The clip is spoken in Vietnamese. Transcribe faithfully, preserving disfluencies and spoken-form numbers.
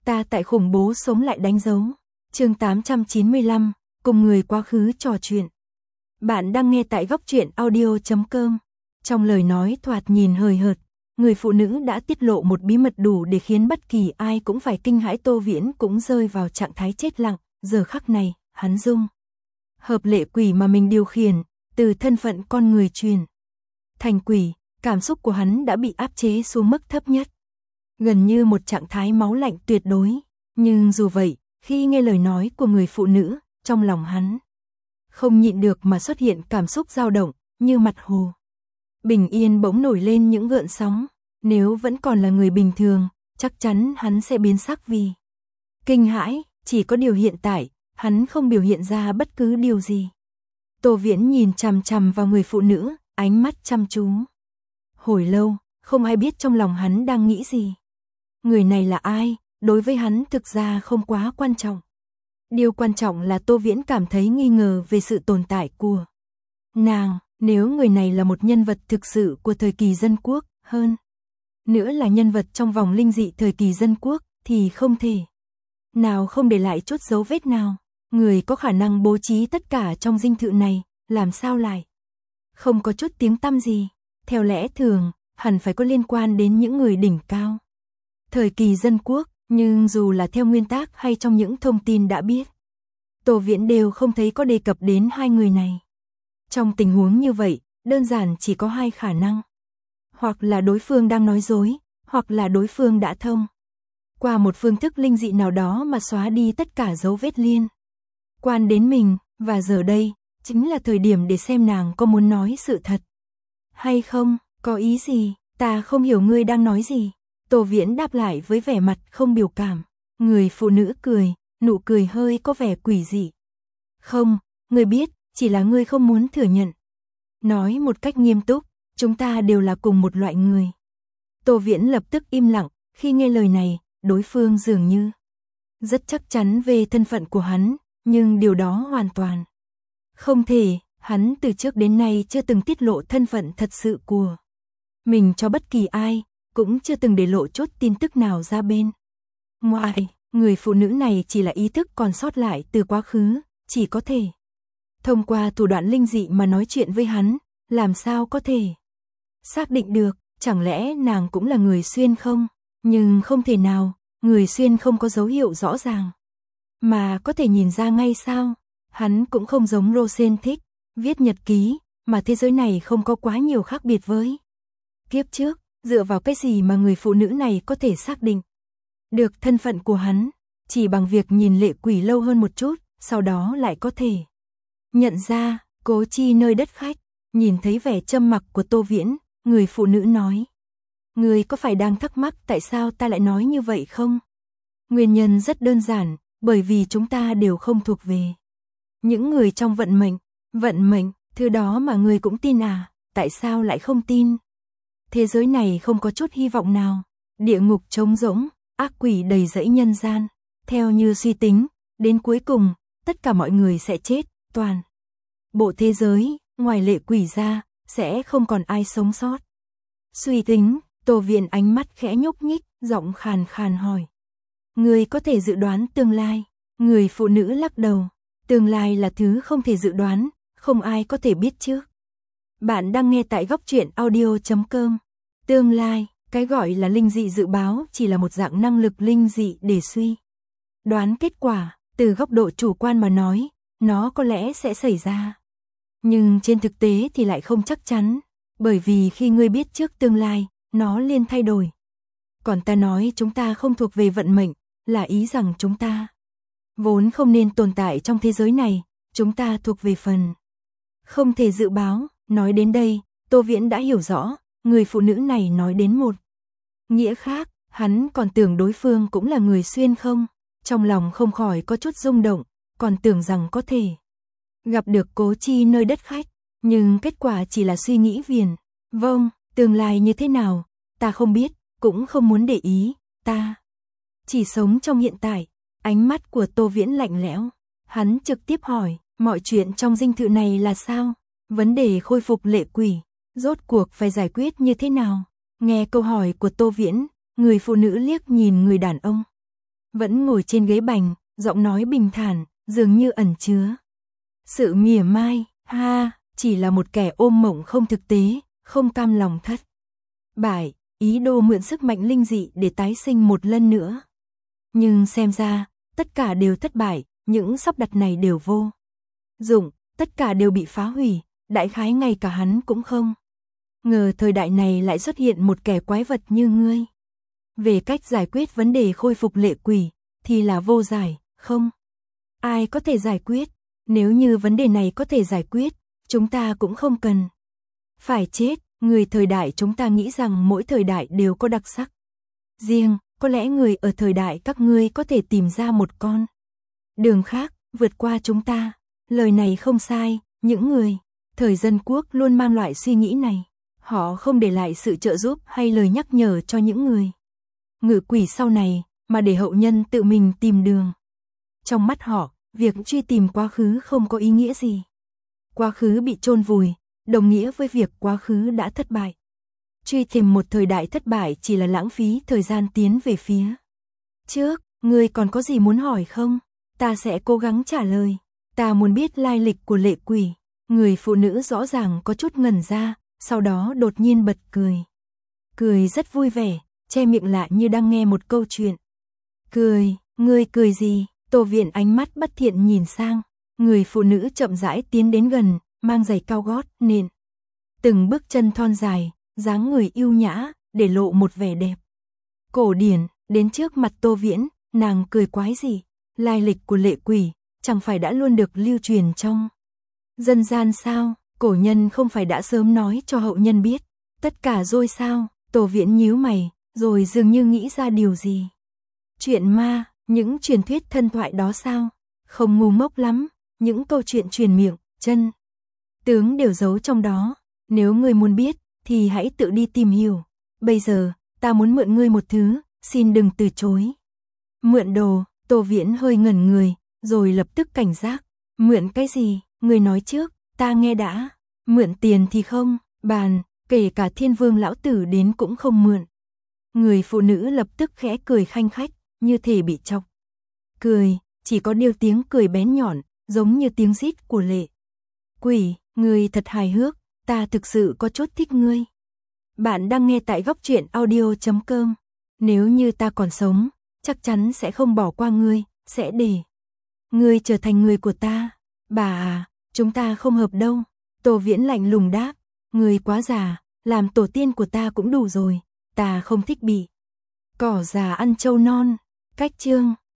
Ta tại khủng bố sống lại đánh dấu. Chương tám trăm chín mươi lăm, cùng người quá khứ trò chuyện. Bạn đang nghe tại góc truyện audio chấm com. Trong lời nói thoạt nhìn hời hợt, người phụ nữ đã tiết lộ một bí mật đủ để khiến bất kỳ ai cũng phải kinh hãi. Tô Viễn cũng rơi vào trạng thái chết lặng, giờ khắc này, hắn dung hợp lệ quỷ mà mình điều khiển, từ thân phận con người truyền thành quỷ, cảm xúc của hắn đã bị áp chế xuống mức thấp nhất, gần như một trạng thái máu lạnh tuyệt đối. Nhưng dù vậy, khi nghe lời nói của người phụ nữ, trong lòng hắn không nhịn được mà xuất hiện cảm xúc dao động, như mặt hồ bình yên bỗng nổi lên những gợn sóng. Nếu vẫn còn là người bình thường, chắc chắn hắn sẽ biến sắc vì kinh hãi, chỉ có điều hiện tại, hắn không biểu hiện ra bất cứ điều gì. Tô Viễn nhìn chằm chằm vào người phụ nữ, ánh mắt chăm chú. Hồi lâu, không ai biết trong lòng hắn đang nghĩ gì. Người này là ai, đối với hắn thực ra không quá quan trọng. Điều quan trọng là Tô Viễn cảm thấy nghi ngờ về sự tồn tại của nàng. Nếu người này là một nhân vật thực sự của thời kỳ dân quốc, hơn nữa là nhân vật trong vòng linh dị thời kỳ dân quốc, thì không thể nào không để lại chút dấu vết nào. Người có khả năng bố trí tất cả trong dinh thự này, làm sao lại không có chút tiếng tăm gì. Theo lẽ thường, hẳn phải có liên quan đến những người đỉnh cao thời kỳ dân quốc, nhưng dù là theo nguyên tắc hay trong những thông tin đã biết, Tô Viễn đều không thấy có đề cập đến hai người này. Trong tình huống như vậy, đơn giản chỉ có hai khả năng. Hoặc là đối phương đang nói dối, hoặc là đối phương đã thông qua một phương thức linh dị nào đó mà xóa đi tất cả dấu vết liên quan đến mình, và giờ đây, chính là thời điểm để xem nàng có muốn nói sự thật hay không. Có ý gì? Ta không hiểu ngươi đang nói gì. Tô Viễn đáp lại với vẻ mặt không biểu cảm. Người phụ nữ cười, nụ cười hơi có vẻ quỷ dị. Không, ngươi biết, chỉ là ngươi không muốn thừa nhận. Nói một cách nghiêm túc, chúng ta đều là cùng một loại người. Tô Viễn lập tức im lặng, khi nghe lời này, đối phương dường như rất chắc chắn về thân phận của hắn, nhưng điều đó hoàn toàn không thể. Hắn từ trước đến nay chưa từng tiết lộ thân phận thật sự của mình cho bất kỳ ai, cũng chưa từng để lộ chút tin tức nào ra bên ngoài. Người phụ nữ này chỉ là ý thức còn sót lại từ quá khứ, chỉ có thể thông qua thủ đoạn linh dị mà nói chuyện với hắn, làm sao có thể xác định được, chẳng lẽ nàng cũng là người xuyên không? Nhưng không thể nào, người xuyên không có dấu hiệu rõ ràng mà có thể nhìn ra ngay sao? Hắn cũng không giống Rosen thích viết nhật ký, mà thế giới này không có quá nhiều khác biệt với kiếp trước. Dựa vào cái gì mà người phụ nữ này có thể xác định được thân phận của hắn? Chỉ bằng việc nhìn lệ quỷ lâu hơn một chút, sau đó lại có thể nhận ra. Cố Chi nơi đất khách, nhìn thấy vẻ châm mặc của Tô Viễn, người phụ nữ nói: Ngươi có phải đang thắc mắc tại sao ta lại nói như vậy không? Nguyên nhân rất đơn giản, bởi vì chúng ta đều không thuộc về những người trong vận mệnh. Vận mệnh, thứ đó mà ngươi cũng tin à? Tại sao lại không tin? Thế giới này không có chút hy vọng nào, địa ngục trống rỗng, ác quỷ đầy rẫy nhân gian. Theo như suy tính, đến cuối cùng, tất cả mọi người sẽ chết, toàn bộ thế giới, ngoài lệ quỷ ra, sẽ không còn ai sống sót. Suy tính, Tô Viễn ánh mắt khẽ nhúc nhích, giọng khàn khàn hỏi: Ngươi có thể dự đoán tương lai? Người phụ nữ lắc đầu: Tương lai là thứ không thể dự đoán, không ai có thể biết trước. Bạn đang nghe tại góc truyện audio chấm com. Tương lai, cái gọi là linh dị dự báo chỉ là một dạng năng lực linh dị để suy đoán kết quả. Từ góc độ chủ quan mà nói, nó có lẽ sẽ xảy ra. Nhưng trên thực tế thì lại không chắc chắn, bởi vì khi ngươi biết trước tương lai, nó liền thay đổi. Còn ta nói chúng ta không thuộc về vận mệnh, là ý rằng chúng ta vốn không nên tồn tại trong thế giới này, chúng ta thuộc về phần không thể dự báo. Nói đến đây, Tô Viễn đã hiểu rõ, người phụ nữ này nói đến một nghĩa khác, hắn còn tưởng đối phương cũng là người xuyên không. Trong lòng không khỏi có chút rung động, còn tưởng rằng có thể gặp được Cố Chi nơi đất khách, nhưng kết quả chỉ là suy nghĩ viển vông. Tương lai như thế nào, ta không biết, cũng không muốn để ý, ta chỉ sống trong hiện tại. Ánh mắt của Tô Viễn lạnh lẽo, hắn trực tiếp hỏi: Mọi chuyện trong dinh thự này là sao? Vấn đề khôi phục lệ quỷ, rốt cuộc phải giải quyết như thế nào? Nghe câu hỏi của Tô Viễn, người phụ nữ liếc nhìn người đàn ông vẫn ngồi trên ghế bành, giọng nói bình thản, dường như ẩn chứa sự mỉa mai, ha, chỉ là một kẻ ôm mộng không thực tế, không cam lòng thất bại, ý đồ mượn sức mạnh linh dị để tái sinh một lần nữa. Nhưng xem ra, tất cả đều thất bại, những sắp đặt này đều vô dụng, tất cả đều bị phá hủy, đại khái ngay cả hắn cũng không ngờ thời đại này lại xuất hiện một kẻ quái vật như ngươi. Về cách giải quyết vấn đề khôi phục lệ quỷ, thì là vô giải, không ai có thể giải quyết. Nếu như vấn đề này có thể giải quyết, chúng ta cũng không cần phải chết. Người thời đại chúng ta nghĩ rằng mỗi thời đại đều có đặc sắc riêng, có lẽ người ở thời đại các ngươi có thể tìm ra một con đường khác, vượt qua chúng ta. Lời này không sai, những người thời dân quốc luôn mang loại suy nghĩ này. Họ không để lại sự trợ giúp hay lời nhắc nhở cho những người ngự quỷ sau này, mà để hậu nhân tự mình tìm đường. Trong mắt họ, việc truy tìm quá khứ không có ý nghĩa gì. Quá khứ bị chôn vùi, đồng nghĩa với việc quá khứ đã thất bại. Truy tìm một thời đại thất bại chỉ là lãng phí thời gian tiến về phía trước. Ngươi còn có gì muốn hỏi không? Ta sẽ cố gắng trả lời. Ta muốn biết lai lịch của lệ quỷ. Người phụ nữ rõ ràng có chút ngẩn ra, sau đó đột nhiên bật cười. Cười rất vui vẻ, che miệng lại như đang nghe một câu chuyện. Cười, ngươi cười gì? Tô Viện ánh mắt bất thiện nhìn sang. Người phụ nữ chậm rãi tiến đến gần, mang giày cao gót, nện từng bước chân thon dài, dáng người yêu nhã, để lộ một vẻ đẹp cổ điển. Đến trước mặt Tô Viễn, nàng cười quái gì? Lai lịch của lệ quỷ, chẳng phải đã luôn được lưu truyền trong dân gian sao? Cổ nhân không phải đã sớm nói cho hậu nhân biết tất cả rồi sao? Tô Viễn nhíu mày, rồi dường như nghĩ ra điều gì. Chuyện ma, những truyền thuyết thân thoại đó sao? Không ngu ngốc lắm, những câu chuyện truyền miệng, chân tướng đều giấu trong đó. Nếu ngươi muốn biết, thì hãy tự đi tìm hiểu. Bây giờ, ta muốn mượn ngươi một thứ, xin đừng từ chối. Mượn đồ? Tô Viễn hơi ngẩn người, rồi lập tức cảnh giác. Mượn cái gì? Ngươi nói trước, ta nghe đã. Mượn tiền thì không, bàn, kể cả Thiên Vương lão tử đến cũng không mượn. Người phụ nữ lập tức khẽ cười khanh khách, như thể bị chọc cười, chỉ có điều tiếng cười bén nhọn, giống như tiếng rít của lệ quỷ. Ngươi thật hài hước, ta thực sự có chút thích ngươi. Bạn đang nghe tại góc truyện audio chấm com. Nếu như ta còn sống, chắc chắn sẽ không bỏ qua ngươi, sẽ để ngươi trở thành người của ta. Bà à, chúng ta không hợp đâu. Tô Viễn lạnh lùng đáp, ngươi quá già, làm tổ tiên của ta cũng đủ rồi, ta không thích bị cỏ già ăn trâu non. Cách chương